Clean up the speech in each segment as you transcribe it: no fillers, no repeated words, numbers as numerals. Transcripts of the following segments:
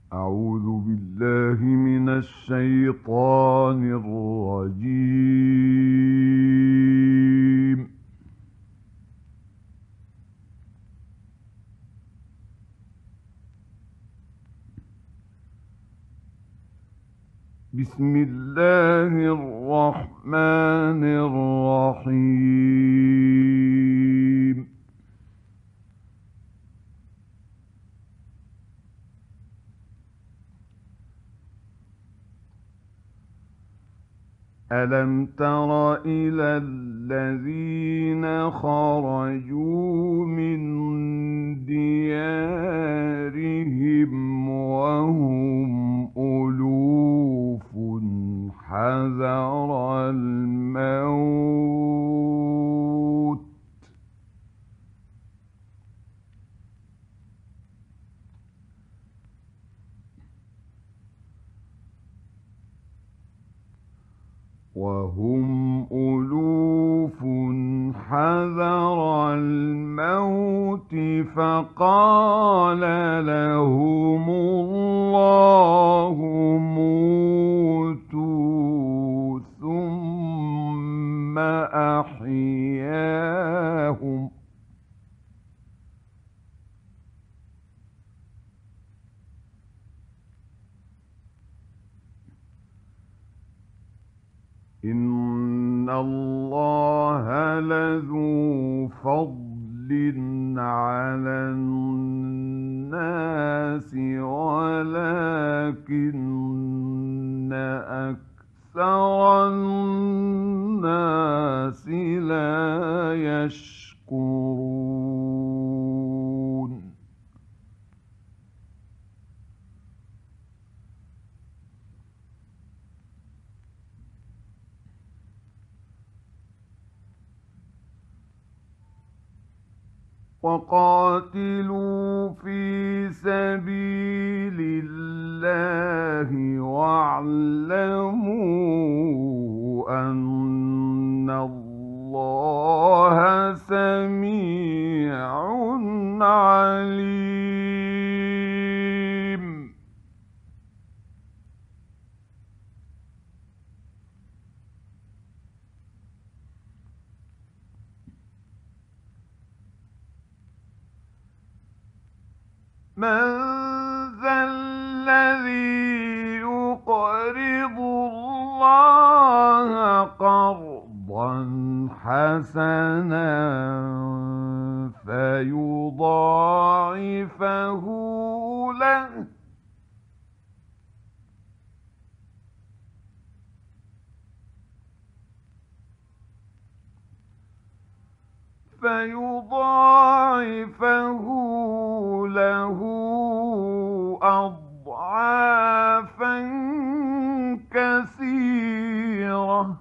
أعوذ بالله من الشيطان الرجيم. بسم الله الرحمن الرحيم. ألم تر إلى الذين خرجوا من ديارهم وهم ألوف حذر الموت وهم ألوف حذر الموت فقال لهم الله موتوا ثم أحياهم إن الله لذو فضل على الناس ولكن أكثر الناس لا يشكرون. وقاتلوا في سبيل الله واعلموا أن الله سميع عليم. من ذا الذي يقرض الله قرضا حسنا فيضاعفه له فيضاعفه له أضعافا كثيرة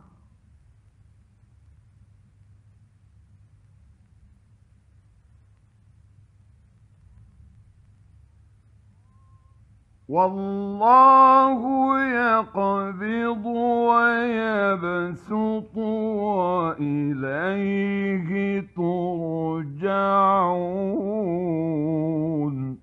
والله يقبض ويبسط وإليه ترجعون.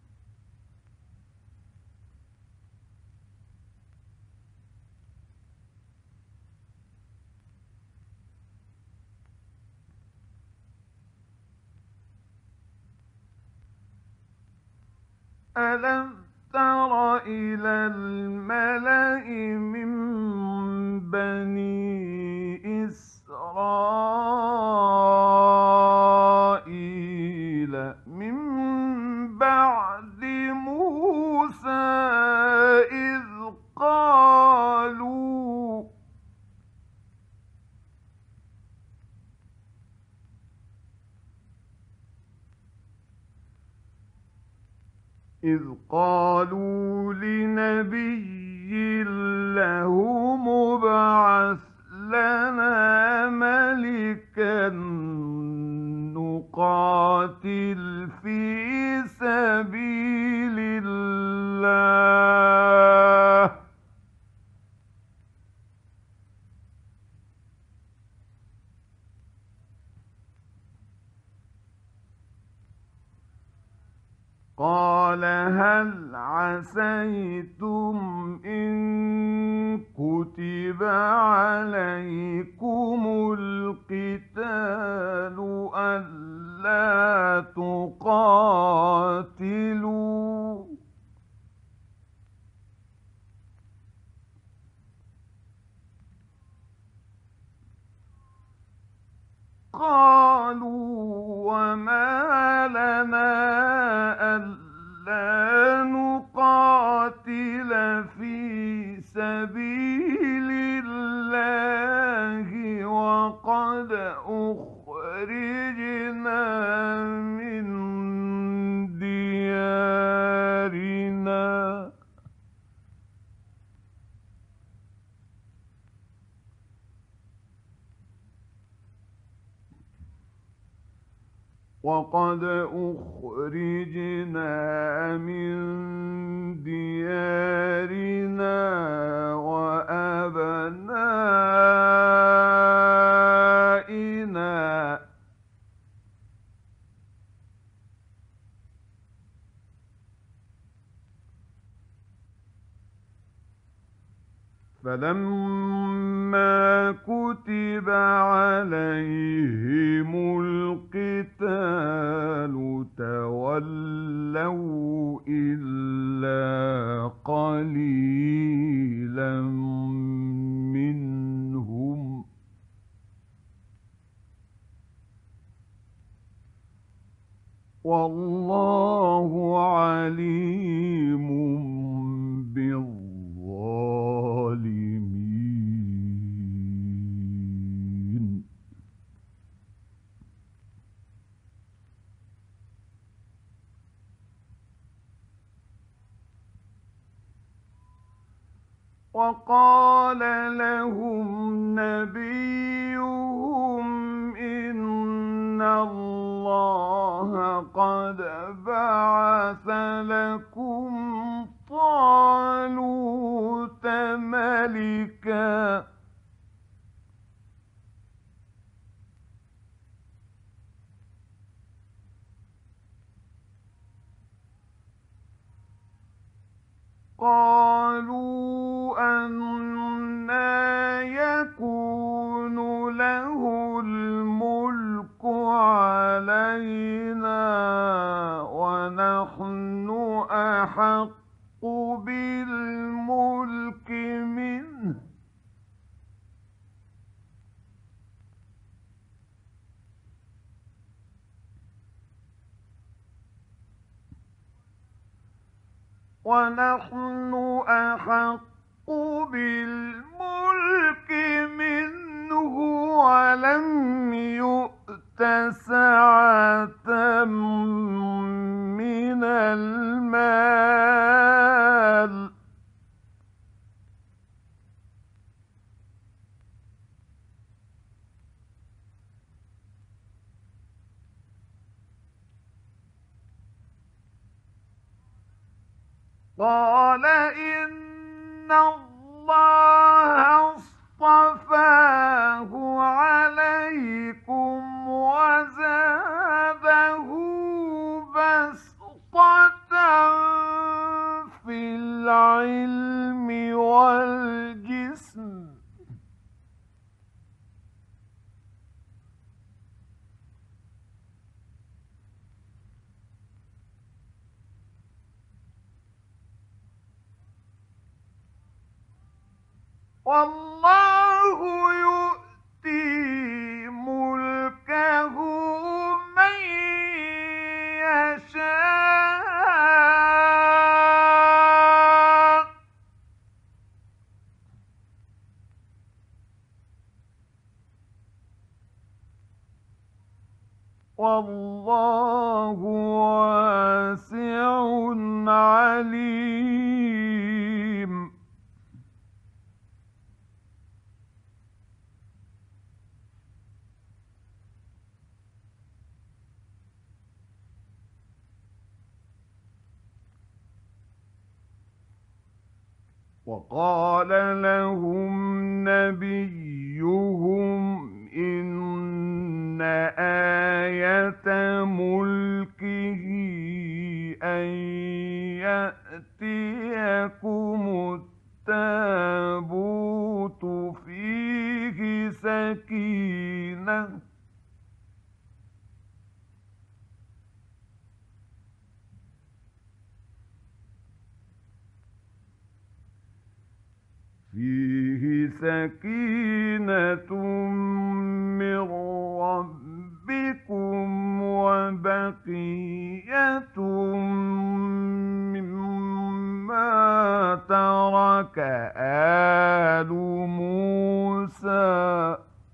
ألم تر إلى الملأ من بني إسرائيل من بعد موسى إذ قالوا لنبي له مبعث لنا ملكا نقاتل في سبيل الله قال هل عسيتم إن كتب عليكم القتال ألا تقاتلوا قالوا وما لنا ألا نقاتل في سبيل الله وقد أخرجنا من ديارنا وقد أخرجنا من ديارنا وأبنائنا فلما كتب عليهم القتال تولوا إلا قليلا منهم والله عليم بالظالمين. وقال لهم نبيهم إن الله قد بعث لكم طالوت ملكا قالوا أنى يكون له الملك علينا ونحن أحق بالملك منه ونحن أحق بالملك منه ولم يؤت سعة من المال قال إن الله اصطفاه عليكم وزاده بسطة في العلم والجسم والله يؤتي ملكه من يشاء والله واسع عليم. وقال لهم نبيهم إن آية ملكه أن يأتيكم التابوت فيه سكينة من ربكم وبقية مما ترك آل موسى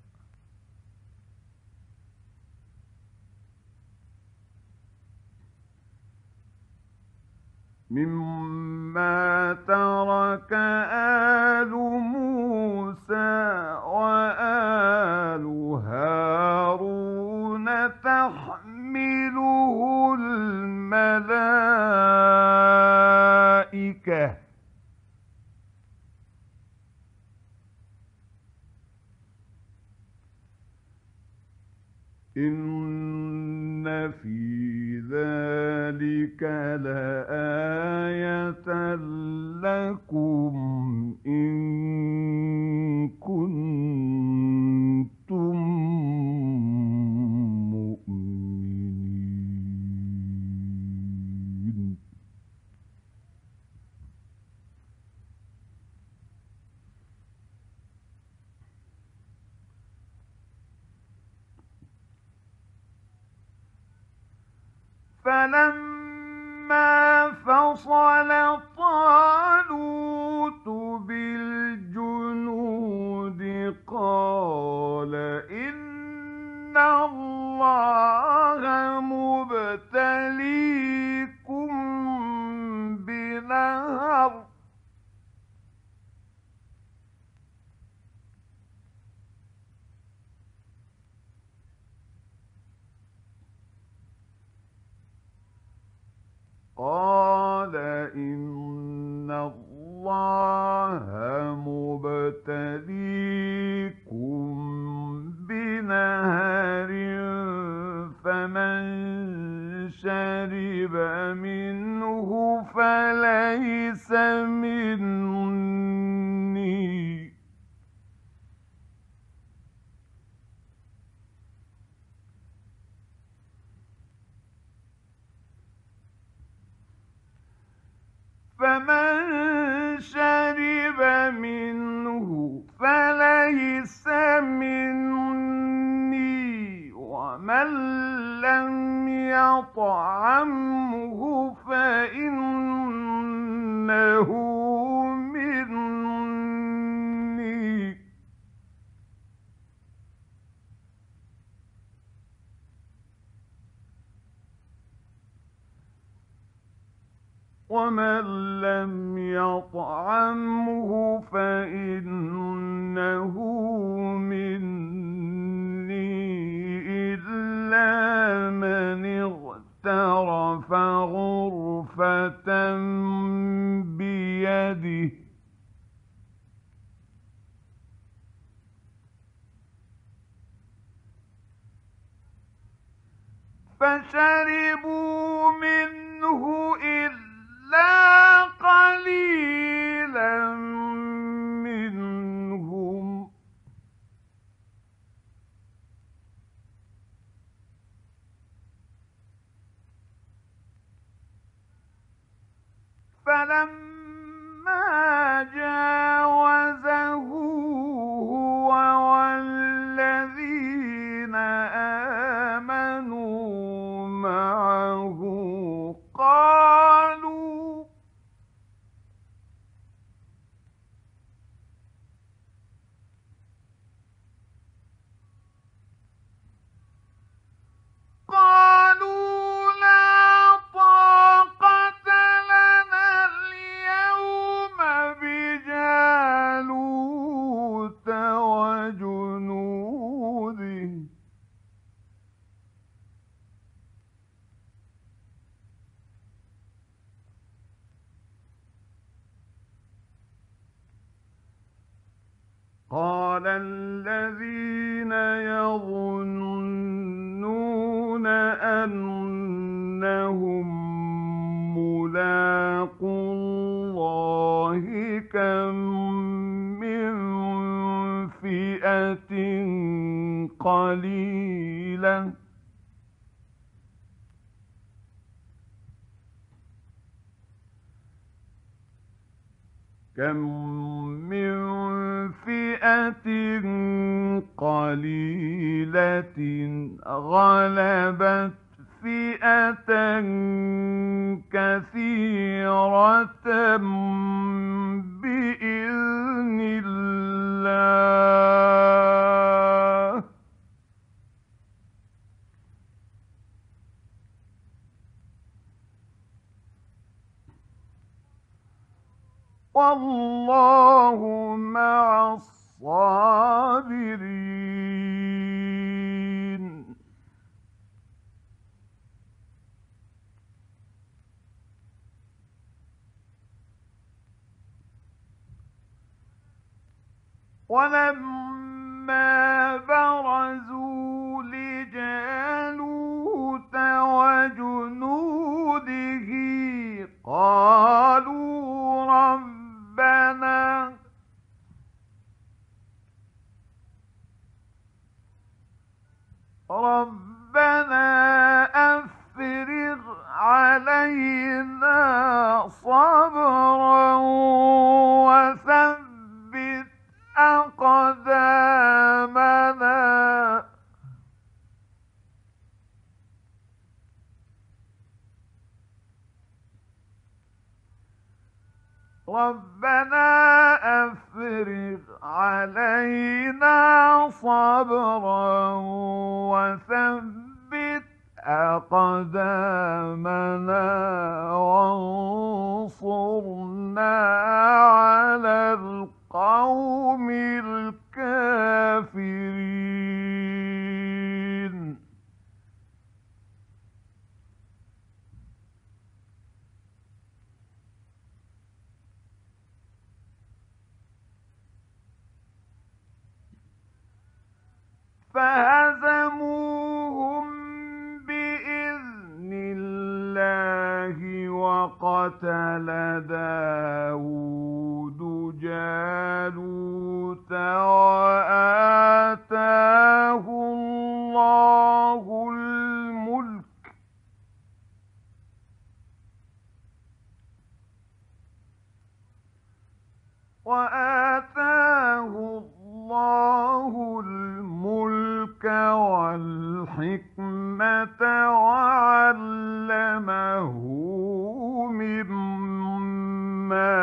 وآل هارون تحمله الملائكة إن في ذلك لآية لكم إن كنتم مؤمنين فلما فصل طالوت بالجنود قال إن الله مبتليكم بنهر قال إن الله مبتليكم بنهر فمن شرب منه فليس مني فمن شرب منه فليس مني ومن لم يطعمه فإنه مني ومن لم يطعمه فإنه مني إلا من اغترف غرفة بيده فشربوا منه إلا قليلا منهم فلما جاوزه هو والذين آمنوا معه قالوا لا طاقة لنا اليوم بجالوت وجنوده قال الذين يظنون أنهم ملاقو قليلة كم من فئة قليلة غلبت فئة كثيرة بإذن الله والله مع الصابرين. ولما برزوا لجالوت وجنوده قالوا ربنا أفرغ علينا صبرا وثبت أقدامنا ربنا أفرغ علينا صبرا وثبت أقدامنا وانصرنا على القوم الكافرين. فهزموهم بإذن الله وقتل داود جالوت وآتاه الله الملك والحكمة وعلمه مما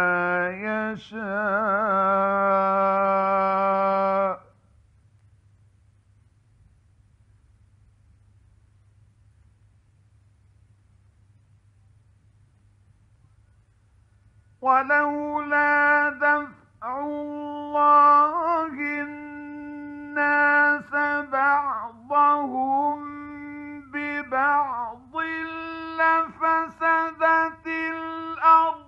يشاء ولولا دفع الله الناس بعضهم ببعض لفسدت الأرض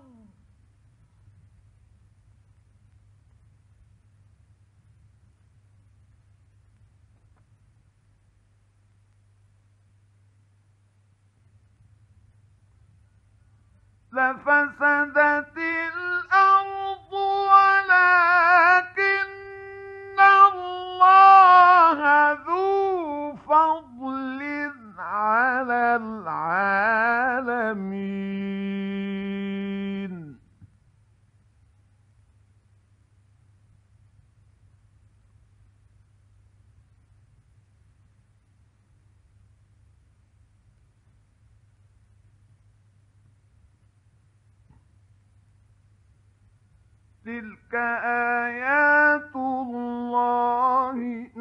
ولكن الله ذو فضل على العالمين. تلك آيات الله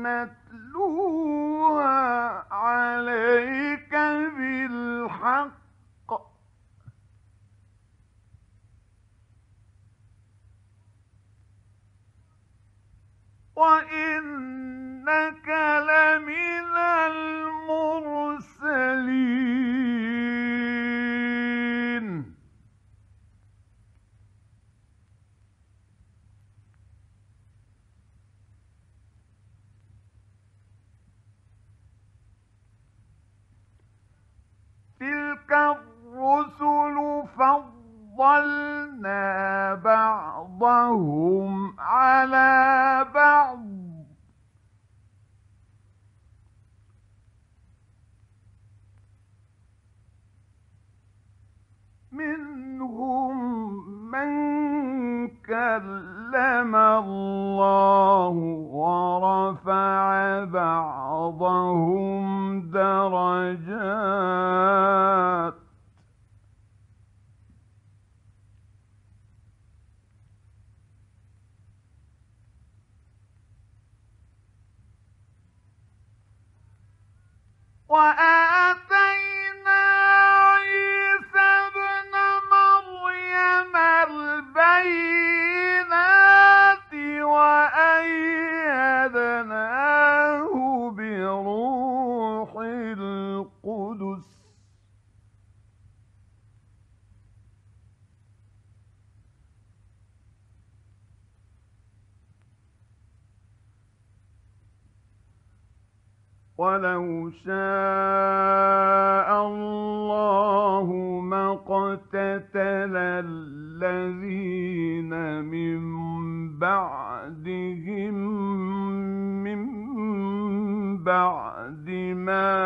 نتلوها عليك بالحق وإنك لمن المرسلين. تلك الرسل فضلنا بعضهم على بعض كلم الله ورفع بعضهم درجات. وآتينا عيسى ابن مريم البينات وأيدناه بروح القدس ولو شاء الله ما اقتتل الذين من بعدهم من بعد ما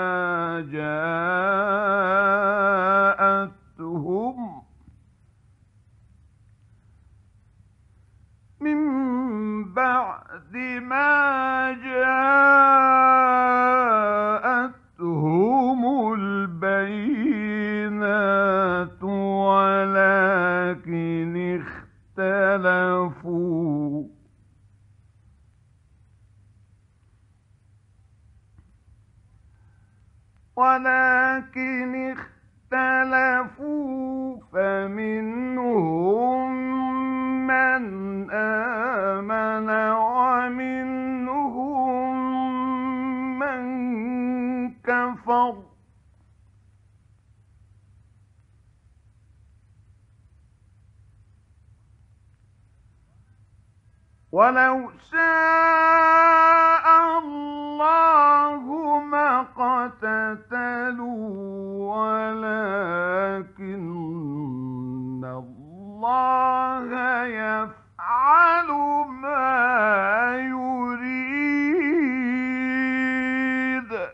جاءتهم البينات ولكن اختلفوا فمنهم من آمن ومنهم من كفر ولو شاء الله ما اقتتلوا ولكن الله يفعل ما يريد.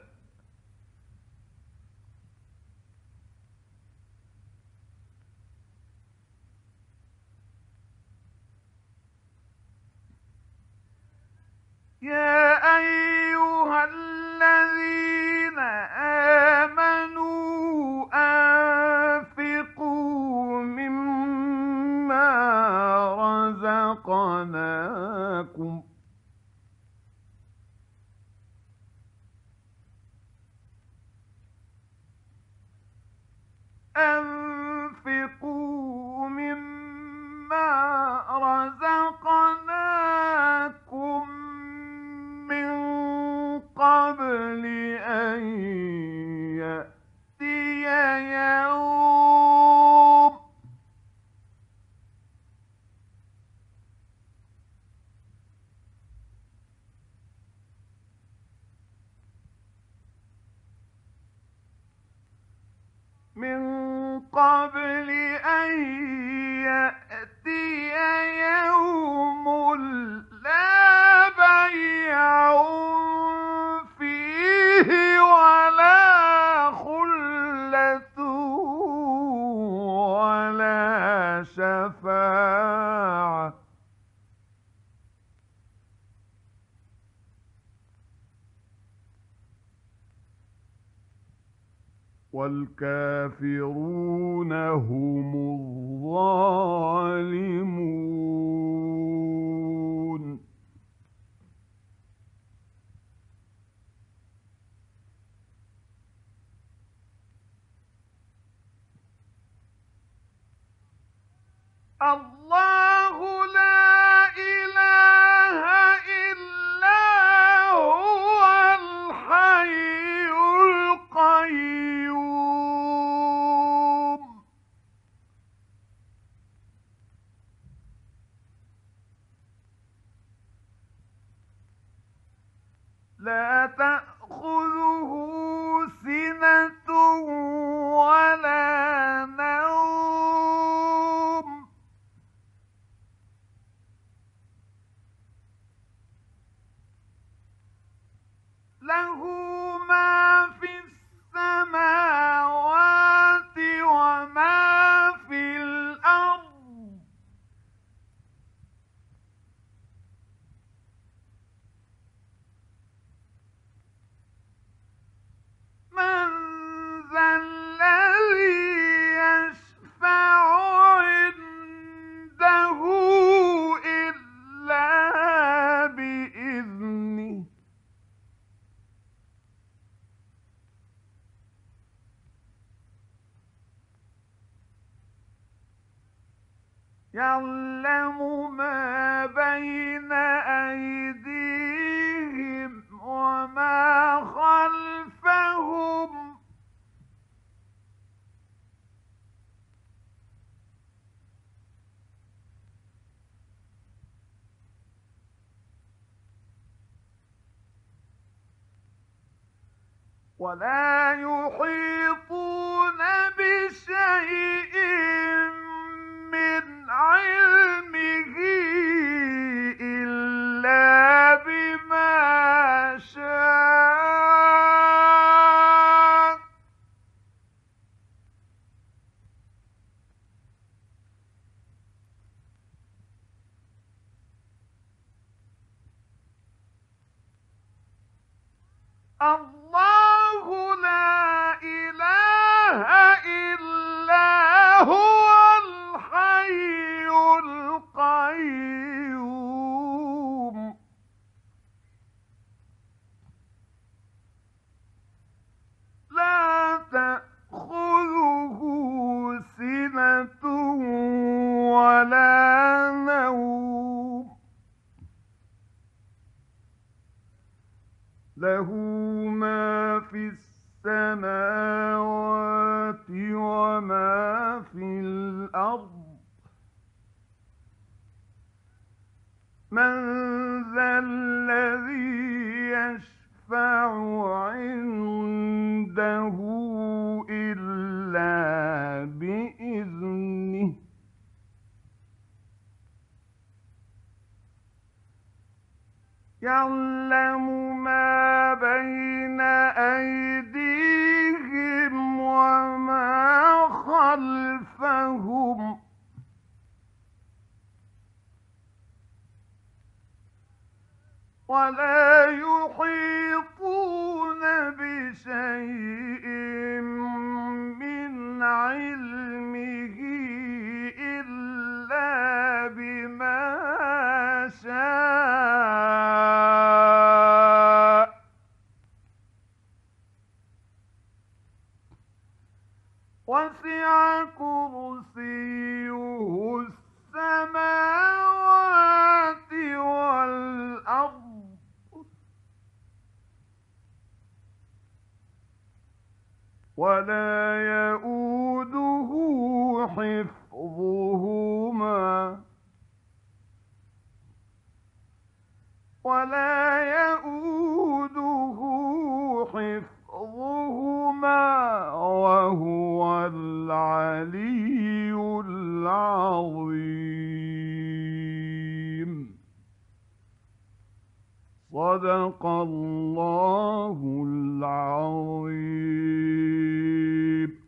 يا أيها الذين آمنوا أنفقوا مما رزقناكم أنفقوا مما رزقناكم من قبل أن يأتي يوم لا بيع فيه ولا خلة ولا شفاعة والكافرون هم الظالمون. الله لا إله إلا هو الحي القيوم لا تأخذه سنة ولا نوم له ما في السماوات وما في الأرض يعلم ما بين أيديهم وما خلفهم ولا يحيطون بشيء من علمه إلا بما شاء. الله لا إله إلا هو الحي القيوم لا تأخذه سنة ولا نوم له ما في السماوات وما في الأرض من ذا الذي يشفع عنده إلا بإذنه يعلم ما بين أيديهم وما خلفهم ولا يحيطون بشيء من علمه إلا بما شاء وسع كرسيه السماوات والأرض ولا يئوده حفظهما وهو العلي العظيم. صدق الله العظيم.